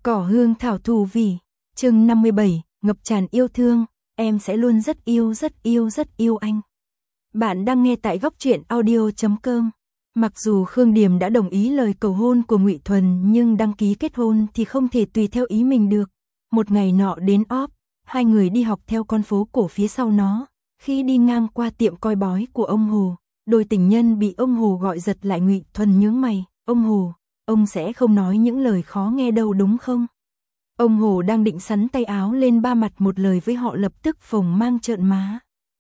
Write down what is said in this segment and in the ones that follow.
Cỏ hương thảo thù vì, chương 57, ngập tràn yêu thương, em sẽ luôn rất yêu anh. Bạn đang nghe tại góc truyện audio.com. Mặc dù Khương Điềm đã đồng ý lời cầu hôn của Ngụy Thuần nhưng đăng ký kết hôn thì không thể tùy theo ý mình được. Một ngày nọ đến óp, hai người đi học theo con phố cổ phía sau nó. Khi đi ngang qua tiệm coi bói của ông Hồ, đôi tình nhân bị ông Hồ gọi giật lại. Ngụy Thuần nhướng mày, ông Hồ, ông sẽ không nói những lời khó nghe đâu đúng không? Ông Hồ đang định sắn tay áo lên ba mặt một lời với họ lập tức phồng mang trợn má.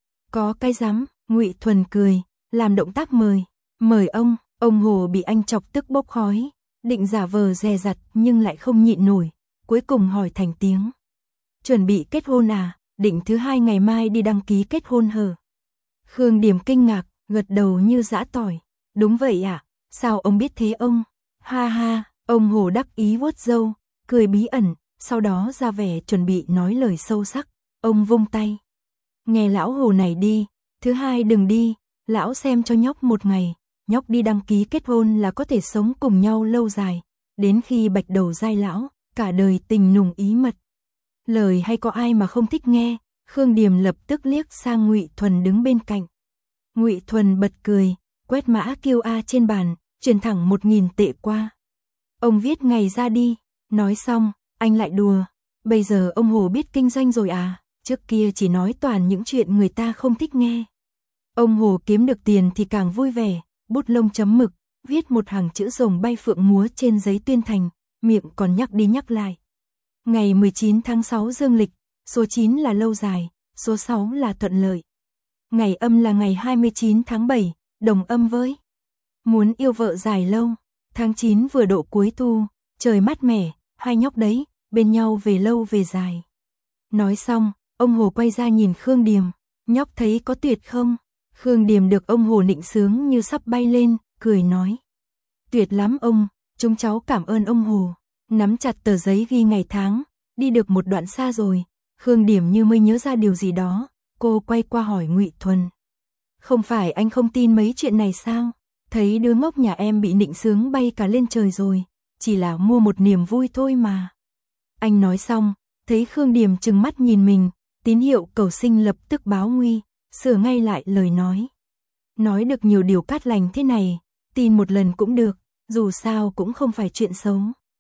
Có cái dám, Ngụy Thuần cười, làm động tác mời ông Hồ bị anh chọc tức bốc khói, định giả vờ dè dặt nhưng lại không nhịn nổi, cuối cùng hỏi thành tiếng. Chuẩn bị kết hôn à, định thứ hai ngày mai đi đăng ký kết hôn hờ? Khương Điềm kinh ngạc, gật đầu như giã tỏi, đúng vậy ạ, sao ông biết thế ông? Ha ha, ông Hồ đắc ý vuốt râu, cười bí ẩn, sau đó ra vẻ chuẩn bị nói lời sâu sắc, ông vung tay. Nghe lão Hồ này đi, thứ hai đừng đi, lão xem cho nhóc một ngày, nhóc đi đăng ký kết hôn là có thể sống cùng nhau lâu dài, đến khi bạch đầu dai lão, cả đời tình nùng ý mật. Lời hay có ai mà không thích nghe, Khương Điềm lập tức liếc sang Ngụy Thuần đứng bên cạnh. Ngụy Thuần bật cười, quét mã QR trên bàn, chuyển thẳng 1.000 tệ qua. Ông viết ngày ra đi, nói xong, anh lại đùa, bây giờ ông Hồ biết kinh doanh rồi à, trước kia chỉ nói toàn những chuyện người ta không thích nghe. Ông Hồ kiếm được tiền thì càng vui vẻ, bút lông chấm mực, viết một hàng chữ rồng bay phượng múa trên giấy tuyên thành, miệng còn nhắc đi nhắc lại. Ngày 19 tháng 6 dương lịch, số 9 là lâu dài, số 6 là thuận lợi. Ngày âm là ngày 29 tháng 7, đồng âm với. Muốn yêu vợ dài lâu, tháng 9 vừa độ cuối thu, trời mát mẻ, hai nhóc đấy, bên nhau về lâu về dài. Nói xong, ông Hồ quay ra nhìn Khương Điềm, nhóc thấy có tuyệt không? Khương Điềm được ông Hồ nịnh sướng như sắp bay lên, cười nói. Tuyệt lắm ông, chúng cháu cảm ơn ông Hồ. Nắm chặt tờ giấy ghi ngày tháng, đi được một đoạn xa rồi, Khương Điềm như mới nhớ ra điều gì đó, cô quay qua hỏi Ngụy Thuần. Không phải anh không tin mấy chuyện này sao? Thấy đứa ngốc nhà em bị nịnh sướng bay cả lên trời rồi, chỉ là mua một niềm vui thôi mà. Anh nói xong, thấy Khương Điềm trừng mắt nhìn mình, tín hiệu cầu sinh lập tức báo nguy, sửa ngay lại lời nói. Nói được nhiều điều cát lành thế này, tin một lần cũng được, dù sao cũng không phải chuyện xấu.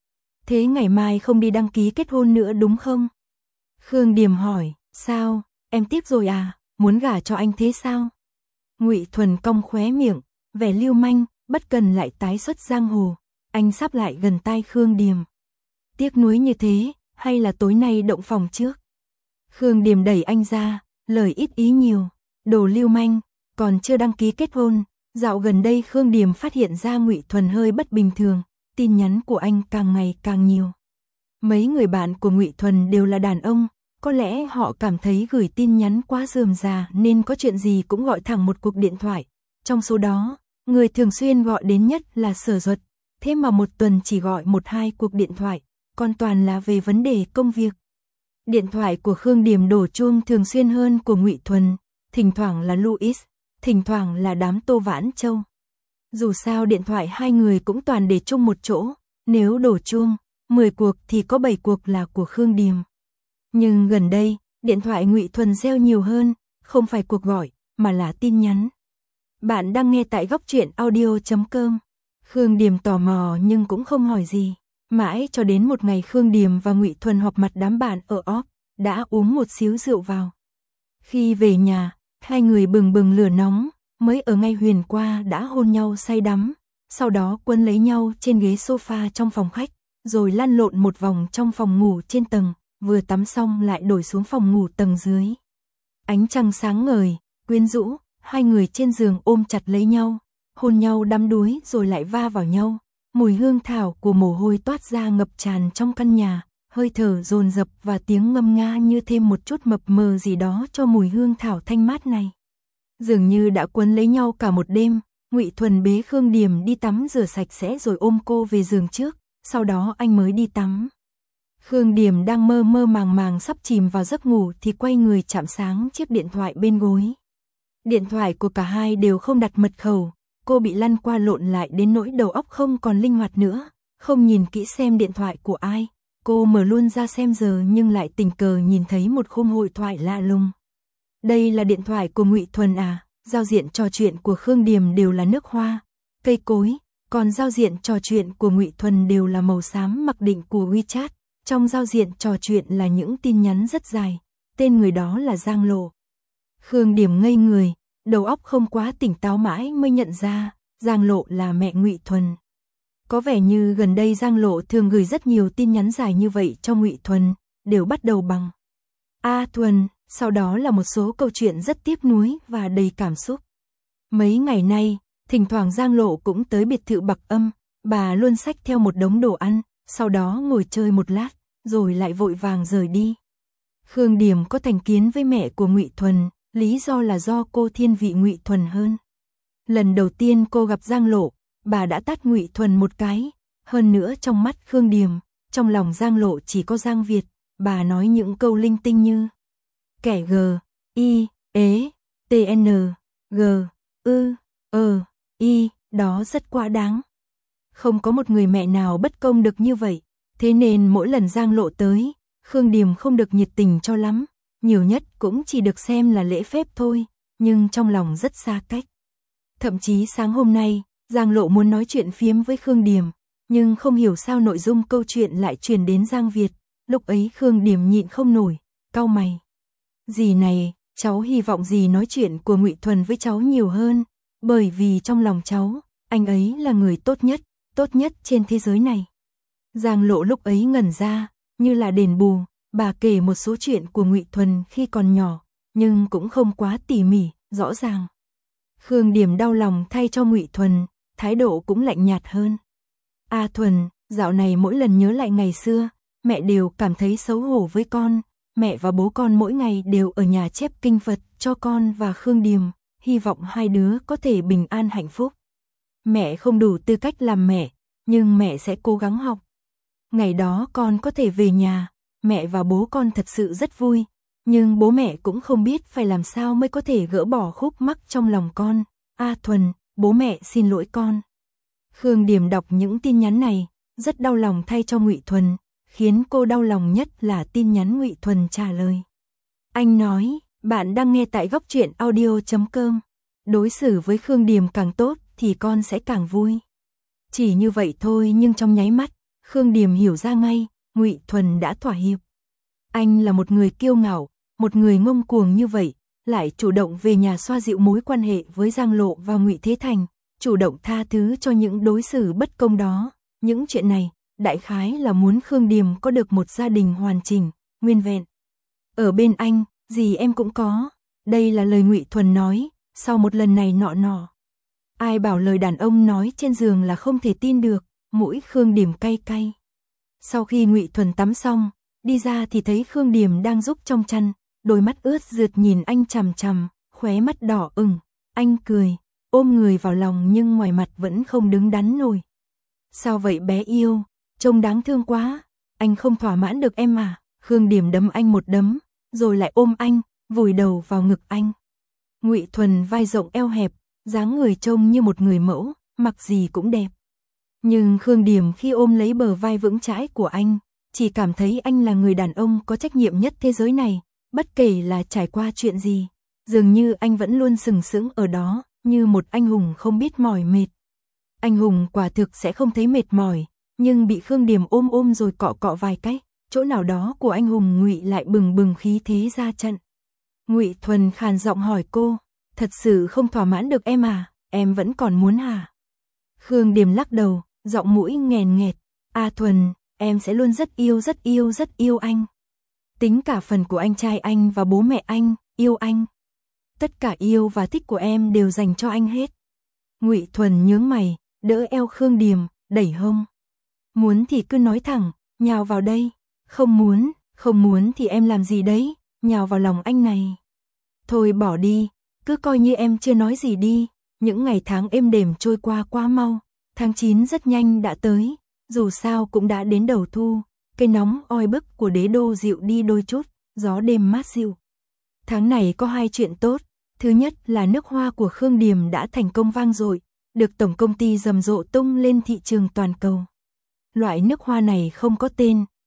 Thế ngày mai không đi đăng ký kết hôn nữa đúng không? Khương Điềm hỏi, sao, em tiếc rồi à, muốn gả cho anh thế sao? Ngụy Thuần cong khóe miệng, vẻ lưu manh, bất cần lại tái xuất giang hồ, anh sắp lại gần tai Khương Điềm. Tiếc nuối như thế, hay là tối nay động phòng trước? Khương Điềm đẩy anh ra, lời ít ý nhiều, đồ lưu manh, còn chưa đăng ký kết hôn. Dạo gần đây Khương Điềm phát hiện ra Ngụy Thuần hơi bất bình thường, tin nhắn của anh càng ngày càng nhiều. Mấy người bạn của Ngụy Thuần đều là đàn ông, có lẽ họ cảm thấy gửi tin nhắn quá rườm rà nên có chuyện gì cũng gọi thẳng một cuộc điện thoại. Trong số đó, người thường xuyên gọi đến nhất là Sở Duật, thế mà một tuần chỉ gọi 1-2 cuộc điện thoại, còn toàn là về vấn đề công việc. Điện thoại của Khương Điềm đổ chuông thường xuyên hơn của Ngụy Thuần, thỉnh thoảng là Louis, thỉnh thoảng là đám Tô Vãn Châu. Dù sao điện thoại hai người cũng toàn để chung một chỗ, nếu đổ chuông, 10 cuộc thì có 7 cuộc là của Khương Điềm. Nhưng gần đây, điện thoại Ngụy Thuần reo nhiều hơn, không phải cuộc gọi, mà là tin nhắn. Bạn đang nghe tại góc truyện audio.com. Khương Điềm tò mò nhưng cũng không hỏi gì. Mãi cho đến một ngày Khương Điềm và Ngụy Thuần họp mặt đám bạn ở óp, đã uống một xíu rượu vào. Khi về nhà, hai người bừng bừng lửa nóng, mới ở ngay huyền qua đã hôn nhau say đắm, sau đó quấn lấy nhau trên ghế sofa trong phòng khách, rồi lăn lộn một vòng trong phòng ngủ trên tầng, vừa tắm xong lại đổi xuống phòng ngủ tầng dưới. Ánh trăng sáng ngời, quyến rũ, hai người trên giường ôm chặt lấy nhau, hôn nhau đắm đuối rồi lại va vào nhau. Mùi hương thảo của mồ hôi toát ra ngập tràn trong căn nhà, hơi thở dồn dập và tiếng ngâm nga như thêm một chút mập mờ gì đó cho mùi hương thảo thanh mát này. Dường như đã quấn lấy nhau cả một đêm, Ngụy Thuần bế Khương Điềm đi tắm rửa sạch sẽ rồi ôm cô về giường trước, sau đó anh mới đi tắm. Khương Điềm đang mơ mơ màng màng sắp chìm vào giấc ngủ thì quay người chạm sáng chiếc điện thoại bên gối. Điện thoại của cả hai đều không đặt mật khẩu, cô bị lăn qua lộn lại đến nỗi đầu óc không còn linh hoạt nữa, không nhìn kỹ xem điện thoại của ai, Cô mở luôn ra xem giờ nhưng lại tình cờ nhìn thấy một khung hội thoại lạ lùng. Đây là điện thoại của Ngụy Thuần à? Giao diện trò chuyện của Khương Điềm đều là nước hoa, cây cối, còn giao diện trò chuyện của Ngụy Thuần đều là màu xám mặc định của WeChat. Trong giao diện trò chuyện là những tin nhắn rất dài, tên người đó là Giang Lộ. Khương Điềm ngây người, đầu óc không quá tỉnh táo mãi mới nhận ra, Giang Lộ là mẹ Ngụy Thuần. Có vẻ như gần đây Giang Lộ thường gửi rất nhiều tin nhắn dài như vậy cho Ngụy Thuần, đều bắt đầu bằng A Thuần, sau đó là một số câu chuyện rất tiếc nuối và đầy cảm xúc. Mấy ngày nay, thỉnh thoảng Giang Lộ cũng tới biệt thự Bạc Âm, bà luôn xách theo một đống đồ ăn, sau đó ngồi chơi một lát, rồi lại vội vàng rời đi. Khương Điềm có thành kiến với mẹ của Ngụy Thuần, lý do là do cô thiên vị Ngụy Thuần hơn. Lần đầu tiên cô gặp Giang Lộ, bà đã tát Ngụy Thuần một cái, hơn nữa trong mắt Khương Điềm, trong lòng Giang Lộ chỉ có Giang Việt, bà nói những câu linh tinh như kẻ G, I, ế, TN, G, ư, I, đó rất quá đáng. Không có một người mẹ nào bất công được như vậy, thế nên mỗi lần Giang Lộ tới, Khương Điềm không được nhiệt tình cho lắm, nhiều nhất cũng chỉ được xem là lễ phép thôi, nhưng trong lòng rất xa cách. Thậm chí sáng hôm nay, Giang Lộ muốn nói chuyện phiếm với Khương Điềm, nhưng không hiểu sao nội dung câu chuyện lại truyền đến Giang Việt, lúc ấy Khương Điềm nhịn không nổi, cau mày. Dì này, cháu hy vọng dì nói chuyện của Ngụy Thuần với cháu nhiều hơn, bởi vì trong lòng cháu, anh ấy là người tốt nhất trên thế giới này. Giang Lộ lúc ấy ngẩn ra, như là đền bù, bà kể một số chuyện của Ngụy Thuần khi còn nhỏ, nhưng cũng không quá tỉ mỉ, rõ ràng. Khương Điềm đau lòng thay cho Ngụy Thuần, thái độ cũng lạnh nhạt hơn. A Thuần, dạo này mỗi lần nhớ lại ngày xưa, mẹ đều cảm thấy xấu hổ với con, mẹ và bố con mỗi ngày đều ở nhà chép kinh Phật cho con và Khương Điềm, hy vọng hai đứa có thể bình an hạnh phúc. Mẹ không đủ tư cách làm mẹ, nhưng mẹ sẽ cố gắng học. Ngày đó con có thể về nhà, mẹ và bố con thật sự rất vui, nhưng bố mẹ cũng không biết phải làm sao mới có thể gỡ bỏ khúc mắc trong lòng con. A Thuần, bố mẹ xin lỗi con. Khương Điềm đọc những tin nhắn này, rất đau lòng thay cho Ngụy Thuần, khiến cô đau lòng nhất là tin nhắn Ngụy Thuần trả lời. Anh nói, bạn đang nghe tại Góc Truyện Audio.com. Đối xử với Khương Điềm càng tốt thì con sẽ càng vui. Chỉ như vậy thôi nhưng trong nháy mắt, Khương Điềm hiểu ra ngay, Ngụy Thuần đã thỏa hiệp. Anh là một người kiêu ngạo, một người ngông cuồng như vậy, lại chủ động về nhà xoa dịu mối quan hệ với Giang Lộ và Ngụy Thế Thành, chủ động tha thứ cho những đối xử bất công đó. Những chuyện này, đại khái là muốn Khương Điềm có được một gia đình hoàn chỉnh, nguyên vẹn. Ở bên anh, gì em cũng có. Đây là lời Ngụy Thuần nói, sau một lần này nọ. Ai bảo lời đàn ông nói trên giường là không thể tin được, mũi Khương Điềm cay cay. Sau khi Ngụy Thuần tắm xong, đi ra thì thấy Khương Điềm đang rúc trong chăn, đôi mắt ướt rượt nhìn anh chằm chằm, khóe mắt đỏ ửng. Anh cười, ôm người vào lòng nhưng ngoài mặt vẫn không đứng đắn nổi. Sao vậy bé yêu, trông đáng thương quá, anh không thỏa mãn được em à? Khương Điềm đấm anh một đấm, rồi lại ôm anh, vùi đầu vào ngực anh. Ngụy Thuần vai rộng eo hẹp, dáng người trông như một người mẫu, mặc gì cũng đẹp. Nhưng Khương Điềm khi ôm lấy bờ vai vững chãi của anh, chỉ cảm thấy anh là người đàn ông có trách nhiệm nhất thế giới này, bất kể là trải qua chuyện gì, dường như anh vẫn luôn sừng sững ở đó, như một anh hùng không biết mỏi mệt. Anh hùng quả thực sẽ không thấy mệt mỏi, nhưng bị Khương Điềm ôm rồi cọ cọ vài cái, chỗ nào đó của anh hùng Ngụy lại bừng bừng khí thế ra trận. Ngụy Thuần khàn giọng hỏi cô, thật sự không thỏa mãn được em à, em vẫn còn muốn hả? Khương Điềm lắc đầu, giọng mũi nghèn nghẹt, A Thuần, em sẽ luôn rất yêu anh. Tính cả phần của anh trai anh và bố mẹ anh, yêu anh. Tất cả yêu và thích của em đều dành cho anh hết. Ngụy Thuần nhướng mày, đỡ eo Khương Điềm, đẩy hông. Muốn thì cứ nói thẳng, nhào vào đây. Không muốn thì em làm gì đấy, nhào vào lòng anh này. Thôi bỏ đi, cứ coi như em chưa nói gì đi. Những ngày tháng êm đềm trôi qua quá mau, tháng 9 rất nhanh đã tới, dù sao cũng đã đến đầu thu, cây nóng oi bức của đế đô dịu đi đôi chút, gió đêm mát dịu. Tháng này có hai chuyện tốt, thứ nhất là nước hoa của Khương Điềm đã thành công vang dội, được tổng công ty rầm rộ tung lên thị trường toàn cầu. Loại nước hoa này không có tên,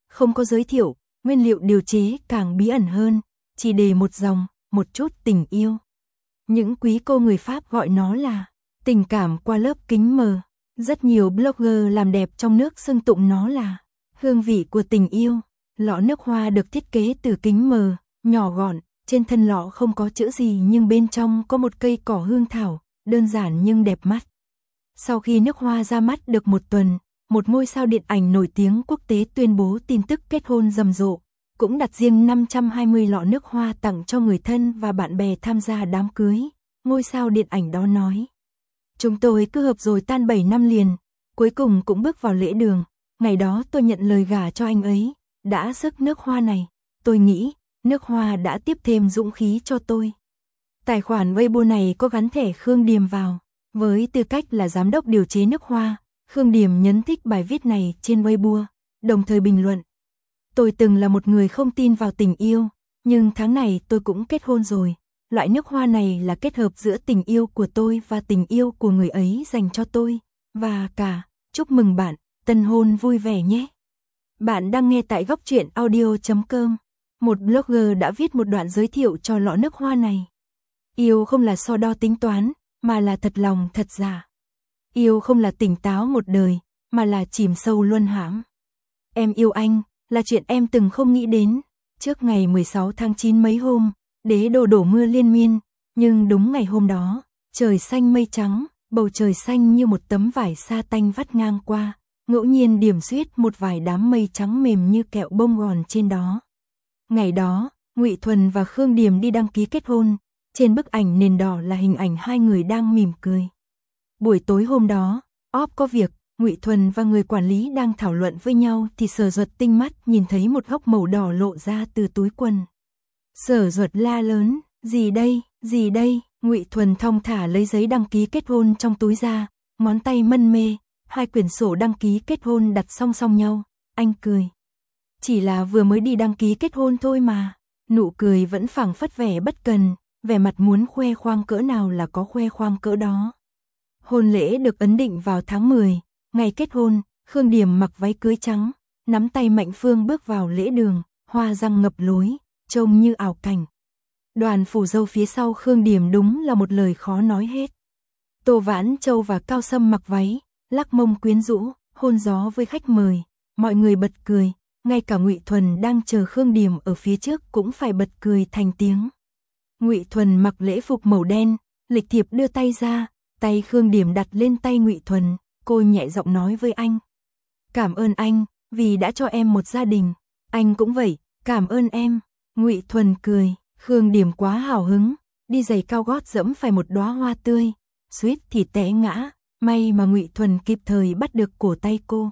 không có giới thiệu, nguyên liệu điều chế càng bí ẩn hơn, chỉ đề một dòng, một chút tình yêu. Những quý cô người Pháp gọi nó là tình cảm qua lớp kính mờ. Rất nhiều blogger làm đẹp trong nước xưng tụng nó là hương vị của tình yêu. Lọ nước hoa được thiết kế từ kính mờ, nhỏ gọn, trên thân lọ không có chữ gì nhưng bên trong có một cây cỏ hương thảo, đơn giản nhưng đẹp mắt. Sau khi nước hoa ra mắt được một tuần, một ngôi sao điện ảnh nổi tiếng quốc tế tuyên bố tin tức kết hôn rầm rộ, cũng đặt riêng 520 lọ nước hoa tặng cho người thân và bạn bè tham gia đám cưới. Ngôi sao điện ảnh đó nói: "Chúng tôi cứ hợp rồi tan 7 năm liền, cuối cùng cũng bước vào lễ đường. Ngày đó tôi nhận lời gả cho anh ấy, đã sức nước hoa này, tôi nghĩ nước hoa đã tiếp thêm dũng khí cho tôi." Tài khoản Weibo này có gắn thẻ Khương Điềm vào. Với tư cách là giám đốc điều chế nước hoa, Khương Điềm nhấn thích bài viết này trên Weibo, đồng thời bình luận: "Tôi từng là một người không tin vào tình yêu, nhưng tháng này tôi cũng kết hôn rồi. Loại nước hoa này là kết hợp giữa tình yêu của tôi và tình yêu của người ấy dành cho tôi. Và cả, chúc mừng bạn, tân hôn vui vẻ nhé." Bạn đang nghe tại góc truyện audio.com. Một blogger đã viết một đoạn giới thiệu cho lọ nước hoa này. Yêu không là so đo tính toán, mà là thật lòng thật giả. Yêu không là tỉnh táo một đời, mà là chìm sâu luân hãm. Em yêu anh, là chuyện em từng không nghĩ đến. Trước ngày 16 tháng 9 mấy hôm, đế đổ mưa liên miên, nhưng đúng ngày hôm đó, trời xanh mây trắng, bầu trời xanh như một tấm vải sa tanh vắt ngang qua, ngẫu nhiên điểm xuyết một vài đám mây trắng mềm như kẹo bông gòn trên đó. Ngày đó, Ngụy Thuần và Khương Điềm đi đăng ký kết hôn, trên bức ảnh nền đỏ là hình ảnh hai người đang mỉm cười. Buổi tối hôm đó, óp có việc, Ngụy Thuần và người quản lý đang thảo luận với nhau thì Sở Duật tinh mắt nhìn thấy một góc màu đỏ lộ ra từ túi quần. Sở Duật la lớn: "Gì đây, gì đây?" Ngụy Thuần thong thả lấy giấy đăng ký kết hôn trong túi ra, ngón tay mân mê, hai quyển sổ đăng ký kết hôn đặt song song nhau, anh cười: "Chỉ là vừa mới đi đăng ký kết hôn thôi mà." Nụ cười vẫn phảng phất vẻ bất cần, vẻ mặt muốn khoe khoang cỡ nào là có khoe khoang cỡ đó. Hôn lễ được ấn định vào tháng 10, ngày kết hôn, Khương Điềm mặc váy cưới trắng, nắm tay Mạnh Phương bước vào lễ đường, hoa răng ngập lối, trông như ảo cảnh. Đoàn phủ dâu phía sau Khương Điềm đúng là một lời khó nói hết. Tô Vãn Châu và Cao Sâm mặc váy, lắc mông quyến rũ, hôn gió với khách mời, mọi người bật cười, ngay cả Ngụy Thuần đang chờ Khương Điềm ở phía trước cũng phải bật cười thành tiếng. Ngụy Thuần mặc lễ phục màu đen, lịch thiệp đưa tay ra, tay Khương Điềm đặt lên tay Ngụy Thuần, cô nhẹ giọng nói với anh: "Cảm ơn anh, vì đã cho em một gia đình. Anh cũng vậy, cảm ơn em." Ngụy Thuần cười, Khương Điềm quá hào hứng, đi giày cao gót dẫm phải một đóa hoa tươi, suýt thì té ngã, may mà Ngụy Thuần kịp thời bắt được cổ tay cô.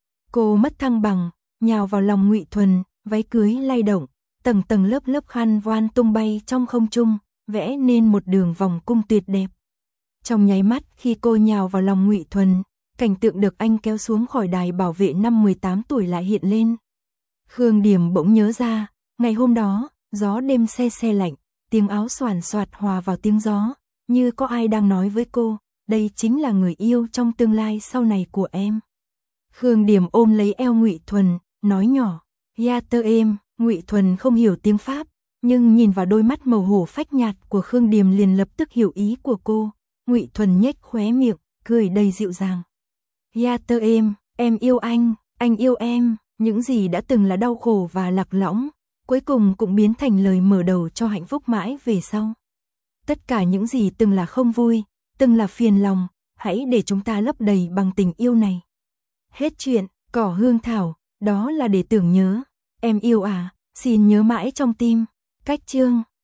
Cô mất thăng bằng, nhào vào lòng Ngụy Thuần, váy cưới lay động, tầng tầng lớp lớp khăn voan tung bay trong không trung, vẽ nên một đường vòng cung tuyệt đẹp. Trong nháy mắt khi cô nhào vào lòng Ngụy Thuần, cảnh tượng được anh kéo xuống khỏi đài bảo vệ năm 18 tuổi lại hiện lên. Khương Điềm bỗng nhớ ra, ngày hôm đó, gió đêm se se lạnh, tiếng áo xoàn xoạt hòa vào tiếng gió, như có ai đang nói với cô, đây chính là người yêu trong tương lai sau này của em. Khương Điềm ôm lấy eo Ngụy Thuần, nói nhỏ: "Ya tơ em." Ngụy Thuần không hiểu tiếng Pháp, nhưng nhìn vào đôi mắt màu hổ phách nhạt của Khương Điềm liền lập tức hiểu ý của cô. Ngụy Thuần nhếch khóe miệng, cười đầy dịu dàng: "Ya tơ em yêu anh yêu em." Những gì đã từng là đau khổ và lạc lõng, cuối cùng cũng biến thành lời mở đầu cho hạnh phúc mãi về sau. Tất cả những gì từng là không vui, từng là phiền lòng, hãy để chúng ta lấp đầy bằng tình yêu này. Hết chuyện, cỏ hương thảo, đó là để tưởng nhớ. Em yêu à, xin nhớ mãi trong tim. Cách chương